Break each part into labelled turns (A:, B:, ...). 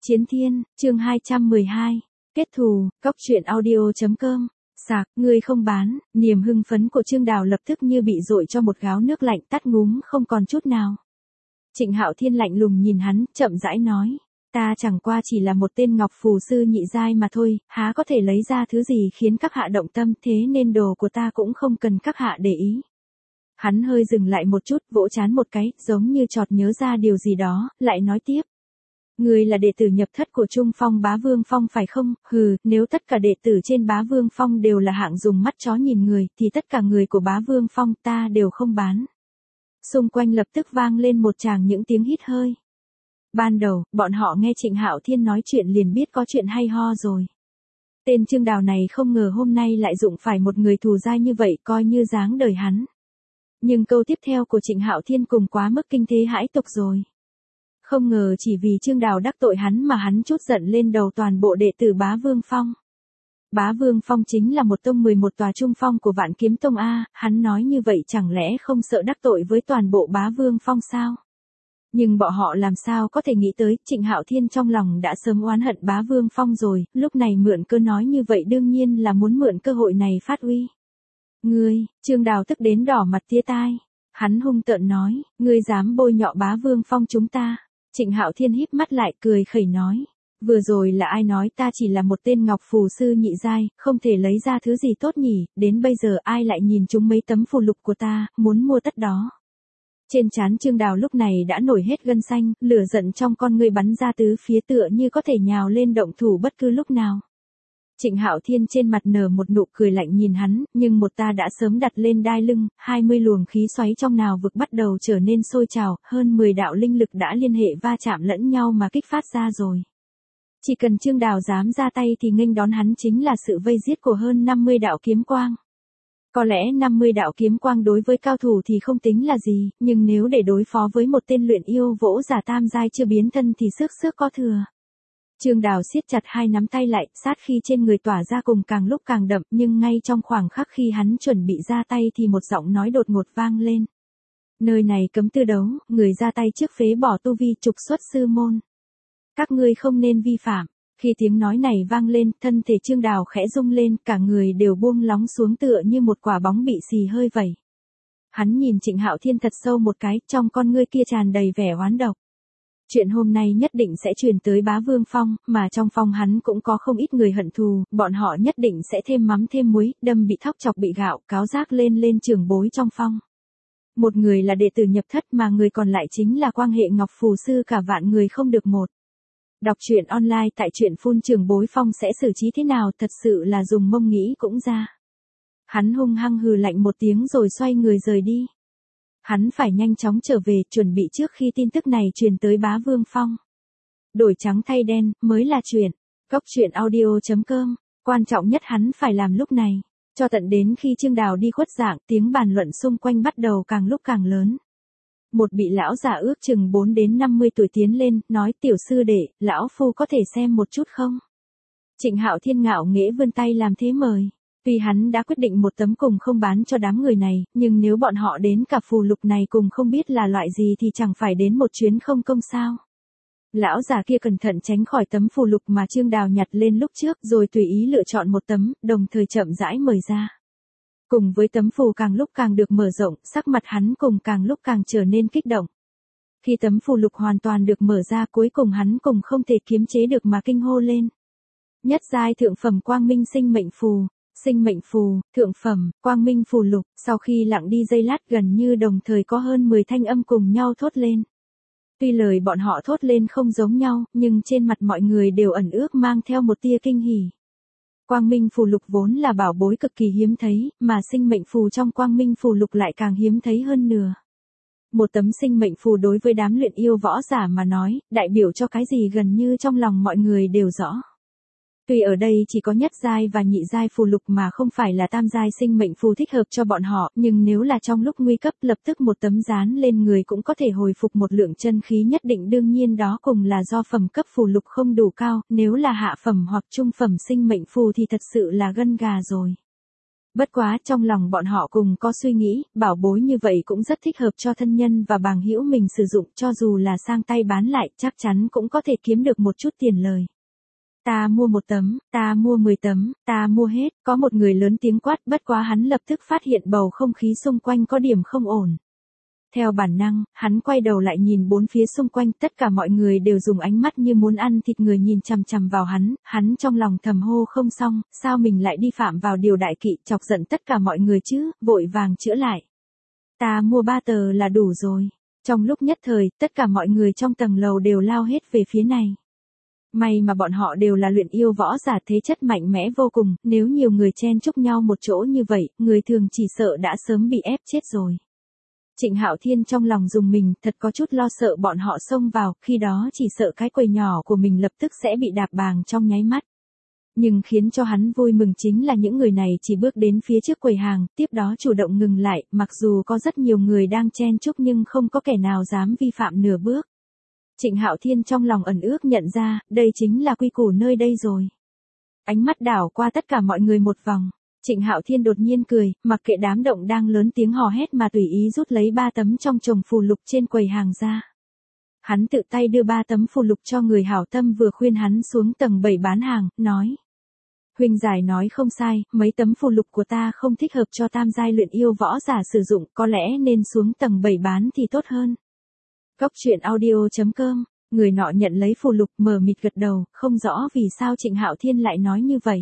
A: Chiến Thiên, chương 212. Kết thù, Cóc truyện audio.com. Sạc, ngươi không bán, niềm hưng phấn của Trương Đào lập tức như bị dội cho một gáo nước lạnh tắt ngúm không còn chút nào. Trịnh Hạo Thiên lạnh lùng nhìn hắn, chậm rãi nói. Ta chẳng qua chỉ là một tên ngọc phù sư nhị giai mà thôi, há có thể lấy ra thứ gì khiến các hạ động tâm, thế nên đồ của ta cũng không cần các hạ để ý. Hắn hơi dừng lại một chút, vỗ trán một cái, giống như chợt nhớ ra điều gì đó, lại nói tiếp. Ngươi là đệ tử nhập thất của Trung Phong Bá Vương Phong phải không? Hừ, nếu tất cả đệ tử trên Bá Vương Phong đều là hạng dùng mắt chó nhìn người, thì tất cả người của Bá Vương Phong ta đều không bán. Xung quanh lập tức vang lên một tràng những tiếng hít hơi. Ban đầu, bọn họ nghe Trịnh Hạo Thiên nói chuyện liền biết có chuyện hay ho rồi. Tên Trương Đào này không ngờ hôm nay lại dụng phải một người thù dai như vậy, coi như dáng đời hắn. Nhưng câu tiếp theo của Trịnh Hạo Thiên cùng quá mức kinh thế hãi tục rồi. Không ngờ chỉ vì Trương Đào đắc tội hắn mà hắn trút giận lên đầu toàn bộ đệ tử Bá Vương Phong. Bá Vương Phong chính là một tông 11 tòa trung phong của Vạn Kiếm Tông A, hắn nói như vậy chẳng lẽ không sợ đắc tội với toàn bộ Bá Vương Phong sao? Nhưng bọn họ làm sao có thể nghĩ tới, Trịnh Hạo Thiên trong lòng đã sớm oán hận Bá Vương Phong rồi, lúc này mượn cơ nói như vậy đương nhiên là muốn mượn cơ hội này phát uy. Ngươi, Trương Đào tức đến đỏ mặt tía tai. Hắn hung tợn nói, ngươi dám bôi nhọ Bá Vương Phong chúng ta. Trịnh Hạo Thiên híp mắt lại cười khẩy nói. Vừa rồi là ai nói ta chỉ là một tên ngọc phù sư nhị giai, không thể lấy ra thứ gì tốt nhỉ, đến bây giờ ai lại nhìn chúng mấy tấm phù lục của ta, muốn mua tất đó. Trên trán Trương Đào lúc này đã nổi hết gân xanh, lửa giận trong con ngươi bắn ra tứ phía tựa như có thể nhào lên động thủ bất cứ lúc nào. Trịnh Hạo Thiên trên mặt nở một nụ cười lạnh nhìn hắn, nhưng một ta đã sớm đặt lên đai lưng, 20 luồng khí xoáy trong nào vực bắt đầu trở nên sôi trào, hơn 10 đạo linh lực đã liên hệ va chạm lẫn nhau mà kích phát ra rồi. Chỉ cần Trương Đào dám ra tay thì nghênh đón hắn chính là sự vây giết của hơn 50 đạo kiếm quang. Có lẽ 50 đạo kiếm quang đối với cao thủ thì không tính là gì, nhưng nếu để đối phó với một tên luyện yêu vỗ giả tam giai chưa biến thân thì sức có thừa. Trương Đào siết chặt hai nắm tay lại, sát khí trên người tỏa ra cùng càng lúc càng đậm, nhưng ngay trong khoảng khắc khi hắn chuẩn bị ra tay thì một giọng nói đột ngột vang lên. Nơi này cấm tư đấu, người ra tay trước phế bỏ tu vi trục xuất sư môn. Các ngươi không nên vi phạm. Khi tiếng nói này vang lên, thân thể Trương Đào khẽ rung lên, cả người đều buông lóng xuống tựa như một quả bóng bị xì hơi vẩy. Hắn nhìn Trịnh Hạo Thiên thật sâu một cái, trong con ngươi kia tràn đầy vẻ oán độc. Chuyện hôm nay nhất định sẽ truyền tới Bá Vương Phong, mà trong phong hắn cũng có không ít người hận thù, bọn họ nhất định sẽ thêm mắm thêm muối, đâm bị thóc chọc bị gạo, cáo giác lên trưởng bối trong phong. Một người là đệ tử nhập thất mà người còn lại chính là quan hệ ngọc phù sư cả vạn người không được một. Đọc truyện online tại truyện phun trưởng bối phong sẽ xử trí thế nào thật sự là dùng mông nghĩ cũng ra. Hắn hung hăng hừ lạnh một tiếng rồi xoay người rời đi. Hắn phải nhanh chóng trở về, chuẩn bị trước khi tin tức này truyền tới Bá Vương Phong. Đổi trắng thay đen, mới là chuyện. Cóc truyện audio.com. Quan trọng nhất hắn phải làm lúc này. Cho tận đến khi Trương Đào đi khuất dạng, tiếng bàn luận xung quanh bắt đầu càng lúc càng lớn. Một vị lão già ước chừng 4 đến 50 tuổi tiến lên, nói tiểu sư đệ, lão phu có thể xem một chút không? Trịnh Hạo Thiên ngạo nghễ vươn tay làm thế mời. Tuy hắn đã quyết định một tấm cùng không bán cho đám người này, nhưng nếu bọn họ đến cả phù lục này cùng không biết là loại gì thì chẳng phải đến một chuyến không công sao. Lão già kia cẩn thận tránh khỏi tấm phù lục mà Trương Đào nhặt lên lúc trước rồi tùy ý lựa chọn một tấm, đồng thời chậm rãi mời ra. Cùng với tấm phù càng lúc càng được mở rộng, sắc mặt hắn cùng càng lúc càng trở nên kích động. Khi tấm phù lục hoàn toàn được mở ra cuối cùng hắn cùng không thể kiềm chế được mà kinh hô lên. Nhất giai thượng phẩm quang minh sinh mệnh phù. Sinh mệnh phù, thượng phẩm, quang minh phù lục, sau khi lặng đi giây lát gần như đồng thời có hơn 10 thanh âm cùng nhau thốt lên. Tuy lời bọn họ thốt lên không giống nhau, nhưng trên mặt mọi người đều ẩn ước mang theo một tia kinh hỉ. Quang minh phù lục vốn là bảo bối cực kỳ hiếm thấy, mà sinh mệnh phù trong quang minh phù lục lại càng hiếm thấy hơn nửa. Một tấm sinh mệnh phù đối với đám luyện yêu võ giả mà nói, đại biểu cho cái gì gần như trong lòng mọi người đều rõ. Tuy ở đây chỉ có nhất giai và nhị giai phù lục mà không phải là tam giai sinh mệnh phù thích hợp cho bọn họ, nhưng nếu là trong lúc nguy cấp lập tức một tấm dán lên người cũng có thể hồi phục một lượng chân khí nhất định, đương nhiên đó cùng là do phẩm cấp phù lục không đủ cao, nếu là hạ phẩm hoặc trung phẩm sinh mệnh phù thì thật sự là gân gà rồi. Bất quá trong lòng bọn họ cùng có suy nghĩ, bảo bối như vậy cũng rất thích hợp cho thân nhân và bằng hữu mình sử dụng, cho dù là sang tay bán lại chắc chắn cũng có thể kiếm được một chút tiền lời. Ta mua 1 tấm, ta mua 10 tấm, ta mua hết, có một người lớn tiếng quát, bất quá hắn lập tức phát hiện bầu không khí xung quanh có điểm không ổn. Theo bản năng, hắn quay đầu lại nhìn bốn phía xung quanh, tất cả mọi người đều dùng ánh mắt như muốn ăn thịt người nhìn chằm chằm vào hắn trong lòng thầm hô không xong, sao mình lại đi phạm vào điều đại kỵ, chọc giận tất cả mọi người chứ, vội vàng chữa lại. Ta mua 3 tờ là đủ rồi. Trong lúc nhất thời, tất cả mọi người trong tầng lầu đều lao hết về phía này. May mà bọn họ đều là luyện yêu võ giả thế chất mạnh mẽ vô cùng, nếu nhiều người chen chúc nhau một chỗ như vậy, người thường chỉ sợ đã sớm bị ép chết rồi. Trịnh Hạo Thiên trong lòng dùng mình, thật có chút lo sợ bọn họ xông vào, khi đó chỉ sợ cái quầy nhỏ của mình lập tức sẽ bị đạp bàng trong nháy mắt. Nhưng khiến cho hắn vui mừng chính là những người này chỉ bước đến phía trước quầy hàng, tiếp đó chủ động ngừng lại, mặc dù có rất nhiều người đang chen chúc nhưng không có kẻ nào dám vi phạm nửa bước. Trịnh Hạo Thiên trong lòng ẩn ước nhận ra, đây chính là quy củ nơi đây rồi. Ánh mắt đảo qua tất cả mọi người một vòng. Trịnh Hạo Thiên đột nhiên cười, mặc kệ đám động đang lớn tiếng hò hét mà tùy ý rút lấy 3 tấm trong chồng phù lục trên quầy hàng ra. Hắn tự tay đưa 3 tấm phù lục cho người hảo tâm vừa khuyên hắn xuống tầng 7 bán hàng, nói. Huynh giải nói không sai, mấy tấm phù lục của ta không thích hợp cho tam giai luyện yêu võ giả sử dụng, có lẽ nên xuống tầng 7 bán thì tốt hơn. Cốc truyện audio.com, người nọ nhận lấy phù lục mờ mịt gật đầu, không rõ vì sao Trịnh Hạo Thiên lại nói như vậy.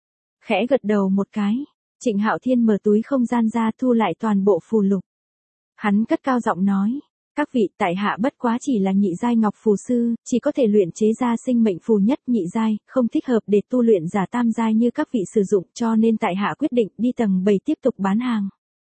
A: Khẽ gật đầu một cái, Trịnh Hạo Thiên mở túi không gian ra thu lại toàn bộ phù lục. Hắn cất cao giọng nói, các vị tại hạ bất quá chỉ là nhị giai ngọc phù sư, chỉ có thể luyện chế ra sinh mệnh phù nhất nhị giai, không thích hợp để tu luyện giả tam giai như các vị sử dụng cho nên tại hạ quyết định đi tầng 7 tiếp tục bán hàng.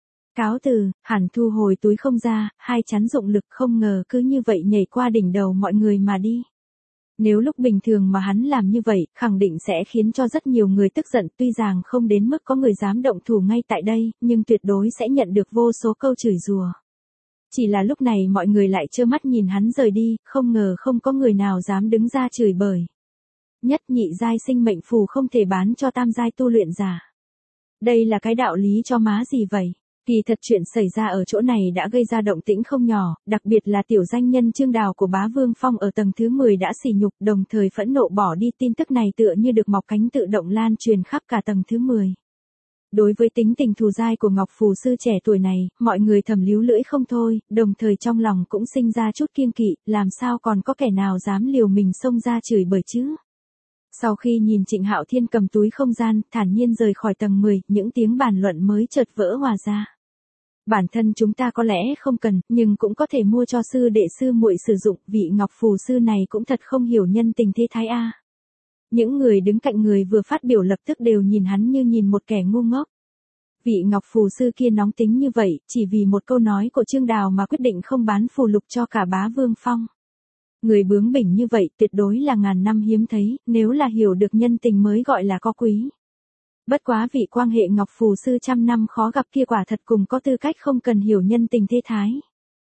A: Cáo từ, hẳn thu hồi túi không ra, hai chắn dụng lực không ngờ cứ như vậy nhảy qua đỉnh đầu mọi người mà đi. Nếu lúc bình thường mà hắn làm như vậy, khẳng định sẽ khiến cho rất nhiều người tức giận, tuy rằng không đến mức có người dám động thủ ngay tại đây, nhưng tuyệt đối sẽ nhận được vô số câu chửi rủa. Chỉ là lúc này mọi người lại trơ mắt nhìn hắn rời đi, không ngờ không có người nào dám đứng ra chửi bới. Nhất nhị giai sinh mệnh phù không thể bán cho tam giai tu luyện giả. Đây là cái đạo lý cho má gì vậy? Kỳ thật chuyện xảy ra ở chỗ này đã gây ra động tĩnh không nhỏ, đặc biệt là tiểu danh nhân Trương Đào của Bá Vương Phong ở tầng thứ 10 đã sỉ nhục, đồng thời phẫn nộ bỏ đi, tin tức này tựa như được mọc cánh tự động lan truyền khắp cả tầng thứ 10. Đối với tính tình thù dai của Ngọc Phù Sư trẻ tuổi này, mọi người thầm líu lưỡi không thôi, đồng thời trong lòng cũng sinh ra chút kiêng kỵ, làm sao còn có kẻ nào dám liều mình xông ra chửi bới chứ. Sau khi nhìn Trịnh Hạo Thiên cầm túi không gian, thản nhiên rời khỏi tầng 10, những tiếng bàn luận mới chợt vỡ hòa ra. Bản thân chúng ta có lẽ không cần, nhưng cũng có thể mua cho sư đệ sư muội sử dụng, vị Ngọc Phù Sư này cũng thật không hiểu nhân tình thế thái a. Những người đứng cạnh người vừa phát biểu lập tức đều nhìn hắn như nhìn một kẻ ngu ngốc. Vị Ngọc Phù Sư kia nóng tính như vậy, chỉ vì một câu nói của Trương Đào mà quyết định không bán phù lục cho cả Bá Vương Phong. Người bướng bỉnh như vậy tuyệt đối là ngàn năm hiếm thấy, nếu là hiểu được nhân tình mới gọi là có quý. Bất quá vị quan hệ Ngọc Phù Sư trăm năm khó gặp kia quả thật cùng có tư cách không cần hiểu nhân tình thế thái.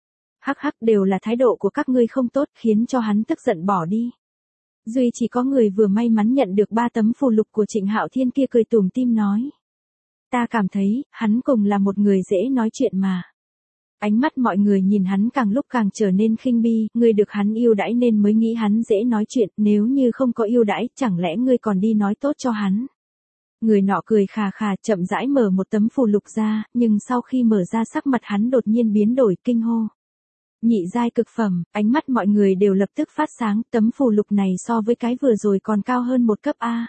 A: Hắc hắc, đều là thái độ của các ngươi không tốt, khiến cho hắn tức giận bỏ đi. Duy chỉ có người vừa may mắn nhận được 3 tấm phù lục của Trịnh Hạo Thiên kia cười tủm tỉm nói. Ta cảm thấy, hắn cùng là một người dễ nói chuyện mà. Ánh mắt mọi người nhìn hắn càng lúc càng trở nên khinh bi, ngươi được hắn yêu đãi nên mới nghĩ hắn dễ nói chuyện, nếu như không có yêu đãi, chẳng lẽ ngươi còn đi nói tốt cho hắn. Người nọ cười khà khà, chậm rãi mở một tấm phù lục ra, nhưng sau khi mở ra sắc mặt hắn đột nhiên biến đổi, kinh hô. Nhị giai cực phẩm, ánh mắt mọi người đều lập tức phát sáng, tấm phù lục này so với cái vừa rồi còn cao hơn một cấp A.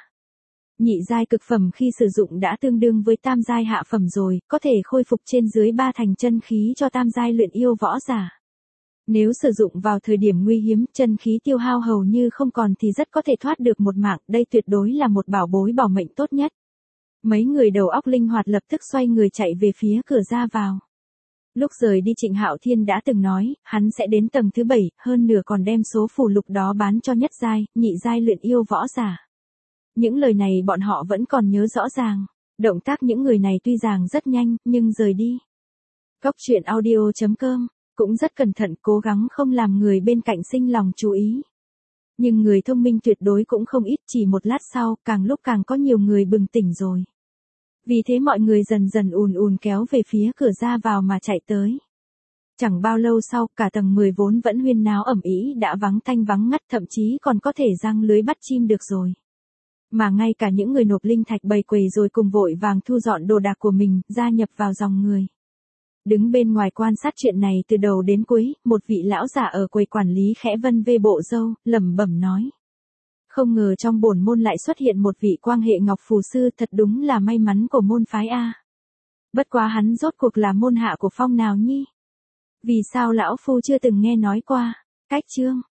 A: Nhị giai cực phẩm khi sử dụng đã tương đương với tam giai hạ phẩm rồi, có thể khôi phục trên dưới 3 thành chân khí cho tam giai luyện yêu võ giả. Nếu sử dụng vào thời điểm nguy hiểm, chân khí tiêu hao hầu như không còn thì rất có thể thoát được một mạng, đây tuyệt đối là một bảo bối bảo mệnh tốt nhất. Mấy người đầu óc linh hoạt lập tức xoay người chạy về phía cửa ra vào. Lúc rời đi Trịnh Hạo Thiên đã từng nói, hắn sẽ đến tầng thứ 7, hơn nửa còn đem số phù lục đó bán cho nhất giai, nhị giai luyện yêu võ giả. Những lời này bọn họ vẫn còn nhớ rõ ràng. Động tác những người này tuy rằng rất nhanh, nhưng rời đi. Cốc truyện audio.com, cũng rất cẩn thận, cố gắng không làm người bên cạnh sinh lòng chú ý. Nhưng người thông minh tuyệt đối cũng không ít, chỉ một lát sau, càng lúc càng có nhiều người bừng tỉnh rồi. Vì thế mọi người dần dần ùn ùn kéo về phía cửa ra vào mà chạy tới. Chẳng bao lâu sau, cả tầng 10 vốn vẫn huyên náo ầm ĩ đã vắng tanh vắng ngắt, thậm chí còn có thể giăng lưới bắt chim được rồi. Mà ngay cả những người nộp linh thạch bầy quầy rồi cùng vội vàng thu dọn đồ đạc của mình, gia nhập vào dòng người. Đứng bên ngoài quan sát chuyện này từ đầu đến cuối, một vị lão già ở quầy quản lý khẽ vân vê bộ râu, lẩm bẩm nói. Không ngờ trong bổn môn lại xuất hiện một vị quang hệ ngọc phù sư, thật đúng là may mắn của môn phái A. Bất quá hắn rốt cuộc là môn hạ của phong nào nhi? Vì sao lão phu chưa từng nghe nói qua? Cách chương